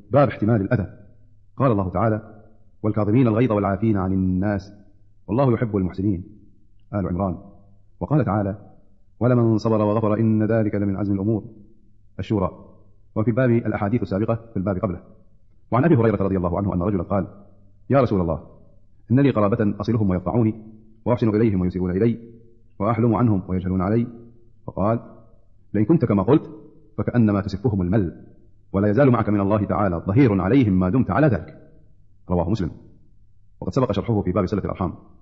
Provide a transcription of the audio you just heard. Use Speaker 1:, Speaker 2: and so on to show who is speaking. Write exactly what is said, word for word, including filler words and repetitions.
Speaker 1: باب احتمال الأذى. قال الله تعالى: والكاظمين الغيظ والعافين عن الناس والله يحب المحسنين، آل عمران. وقال تعالى: ولمن صبر وغفر إن ذلك لمن عزم الأمور، الشورى. وفي الباب الأحاديث السابقة في الباب قبله. وعن أبي هريرة رضي الله عنه أن رجلا قال: يا رسول الله، إن لي قرابة أصلهم ويقطعوني، وأحسن إليهم ويسيئون إلي، وأحلم عنهم ويجهلون علي. فقال: لئن كنت كما قلت فكأنما تسفهم المل، ولا يزال معك من الله تعالى ظهير عليهم ما دمت على ذلك. رواه مسلم. وقد سبق شرحه في باب صلة الأرحام.